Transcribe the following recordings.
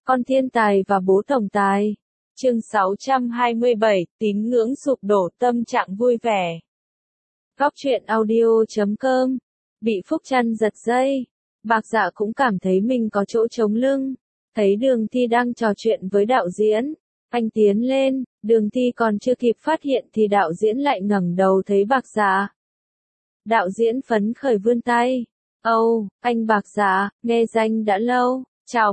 Con thiên tài và bố tổng tài. Chương 627, tín ngưỡng sụp đổ, tâm trạng vui vẻ. Góc truyện audio.com. Bị Phúc Trăn giật dây. Bạc Dạ cũng cảm thấy mình có chỗ trống lưng. Thấy Đường Thi đang trò chuyện với đạo diễn. Anh tiến lên, Đường Thi còn chưa kịp phát hiện thì đạo diễn lại ngẩng đầu thấy Bạc Dạ. Đạo diễn phấn khởi vươn tay. Âu, anh Bạc Dạ, nghe danh đã lâu. Chào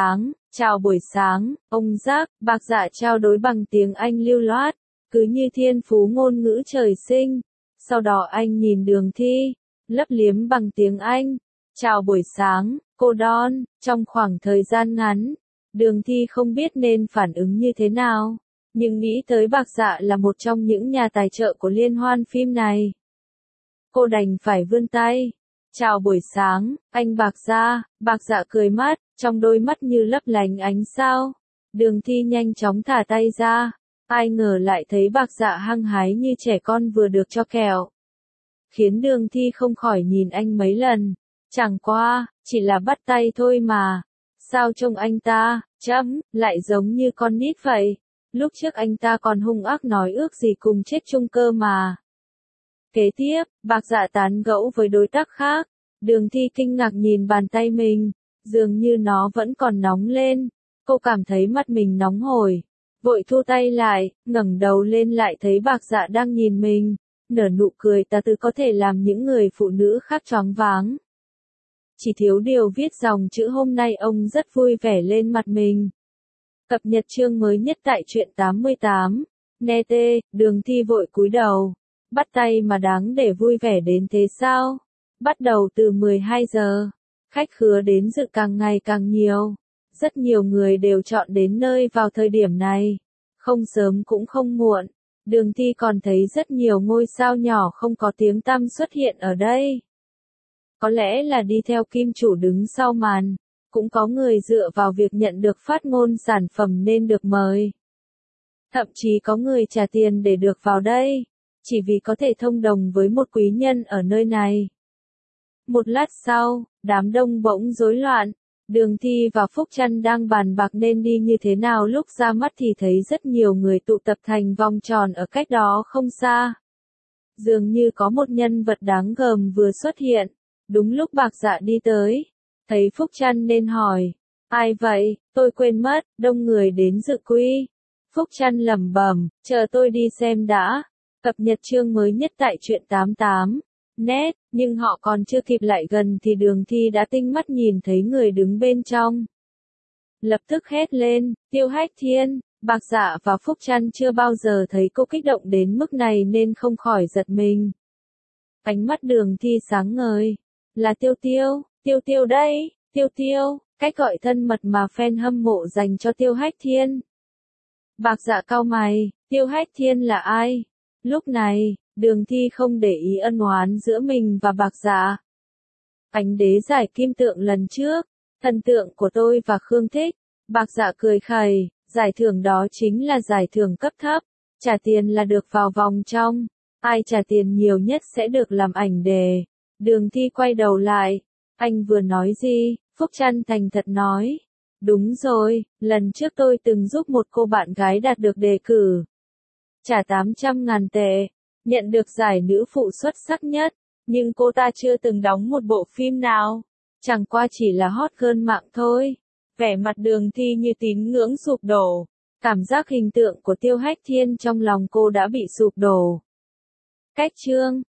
buổi sáng, ông Giác. Bạc Dạ trao đối bằng tiếng Anh lưu loát, cứ như thiên phú ngôn ngữ trời sinh. Sau đó anh nhìn Đường Thi, lấp liếm bằng tiếng Anh. Chào buổi sáng, cô Don. Trong khoảng thời gian ngắn, Đường Thi không biết nên phản ứng như thế nào, nhưng nghĩ tới Bạc Dạ là một trong những nhà tài trợ của liên hoan phim này, cô đành phải vươn tay. Chào buổi sáng, anh Bạc Dạ. Bạc Dạ cười mắt, trong đôi mắt như lấp lánh ánh sao. Đường Thi nhanh chóng thả tay ra. Ai ngờ lại thấy Bạc Dạ hăng hái như trẻ con vừa được cho kẹo, khiến Đường Thi không khỏi nhìn anh mấy lần. Chẳng qua, chỉ là bắt tay thôi mà. Sao trông anh ta, lại giống như con nít vậy. Lúc trước anh ta còn hung ác nói ước gì cùng chết chung cơ mà. Kế tiếp, Bạc Dạ tán gẫu với đối tác khác. Đường Thi kinh ngạc nhìn bàn tay mình, dường như nó vẫn còn nóng lên. Cô cảm thấy mắt mình nóng hổi, vội thu tay lại, ngẩng đầu lên lại thấy Bạc Dạ đang nhìn mình, nở nụ cười tà từ có thể làm những người phụ nữ khác choáng váng. Chỉ thiếu điều viết dòng chữ hôm nay ông rất vui vẻ lên mặt mình. Cập nhật chương mới nhất tại truyện 88. Nghe tê, Đường Thi vội cúi đầu. Bắt tay mà đáng để vui vẻ đến thế sao? Bắt đầu từ 12 giờ, khách khứa đến dự càng ngày càng nhiều. Rất nhiều người đều chọn đến nơi vào thời điểm này. Không sớm cũng không muộn. Đường Thi còn thấy rất nhiều ngôi sao nhỏ không có tiếng tăm xuất hiện ở đây. Có lẽ là đi theo kim chủ đứng sau màn. Cũng có người dựa vào việc nhận được phát ngôn sản phẩm nên được mời. Thậm chí có người trả tiền để được vào đây, chỉ vì có thể thông đồng với một quý nhân ở nơi này. Một lát sau, đám đông bỗng rối loạn. Đường Thi và Phúc Trăn đang bàn bạc nên đi như thế nào, lúc ra mắt thì thấy rất nhiều người tụ tập thành vòng tròn ở cách đó không xa. Dường như có một nhân vật đáng gờm vừa xuất hiện. Đúng lúc Bạc Dạ đi tới, thấy Phúc Trăn nên hỏi. Ai vậy, tôi quên mất, đông người đến dự quy. Phúc Trăn lẩm bẩm, chờ tôi đi xem đã. Cập nhật chương mới nhất tại truyện 88. Net, nhưng họ còn chưa kịp lại gần thì Đường Thi đã tinh mắt nhìn thấy người đứng bên trong. Lập tức hét lên, Tiêu Hách Thiên. Bạc Dạ và Phúc Trăn chưa bao giờ thấy cô kích động đến mức này nên không khỏi giật mình. Ánh mắt Đường Thi sáng ngời. Là Tiêu Tiêu, Tiêu Tiêu đây, Tiêu Tiêu, cách gọi thân mật mà fan hâm mộ dành cho Tiêu Hách Thiên. Bạc Dạ cau mày, Tiêu Hách Thiên là ai? Lúc này, Đường Thi không để ý ân oán giữa mình và Bạc Dạ. Ánh đế giải kim tượng lần trước, thần tượng của tôi và Khương thích. Bạc Dạ cười khẩy, giải thưởng đó chính là giải thưởng cấp thấp, trả tiền là được vào vòng trong, ai trả tiền nhiều nhất sẽ được làm ảnh đề. Đường Thi quay đầu lại, anh vừa nói gì? Phúc Trăn thành thật nói. Đúng rồi, lần trước tôi từng giúp một cô bạn gái đạt được đề cử. Trả 800.000 tệ, nhận được giải nữ phụ xuất sắc nhất, nhưng cô ta chưa từng đóng một bộ phim nào. Chẳng qua chỉ là hot girl mạng thôi. Vẻ mặt Đường Thi như tín ngưỡng sụp đổ. Cảm giác hình tượng của Tiêu Hách Thiên trong lòng cô đã bị sụp đổ. Cách chương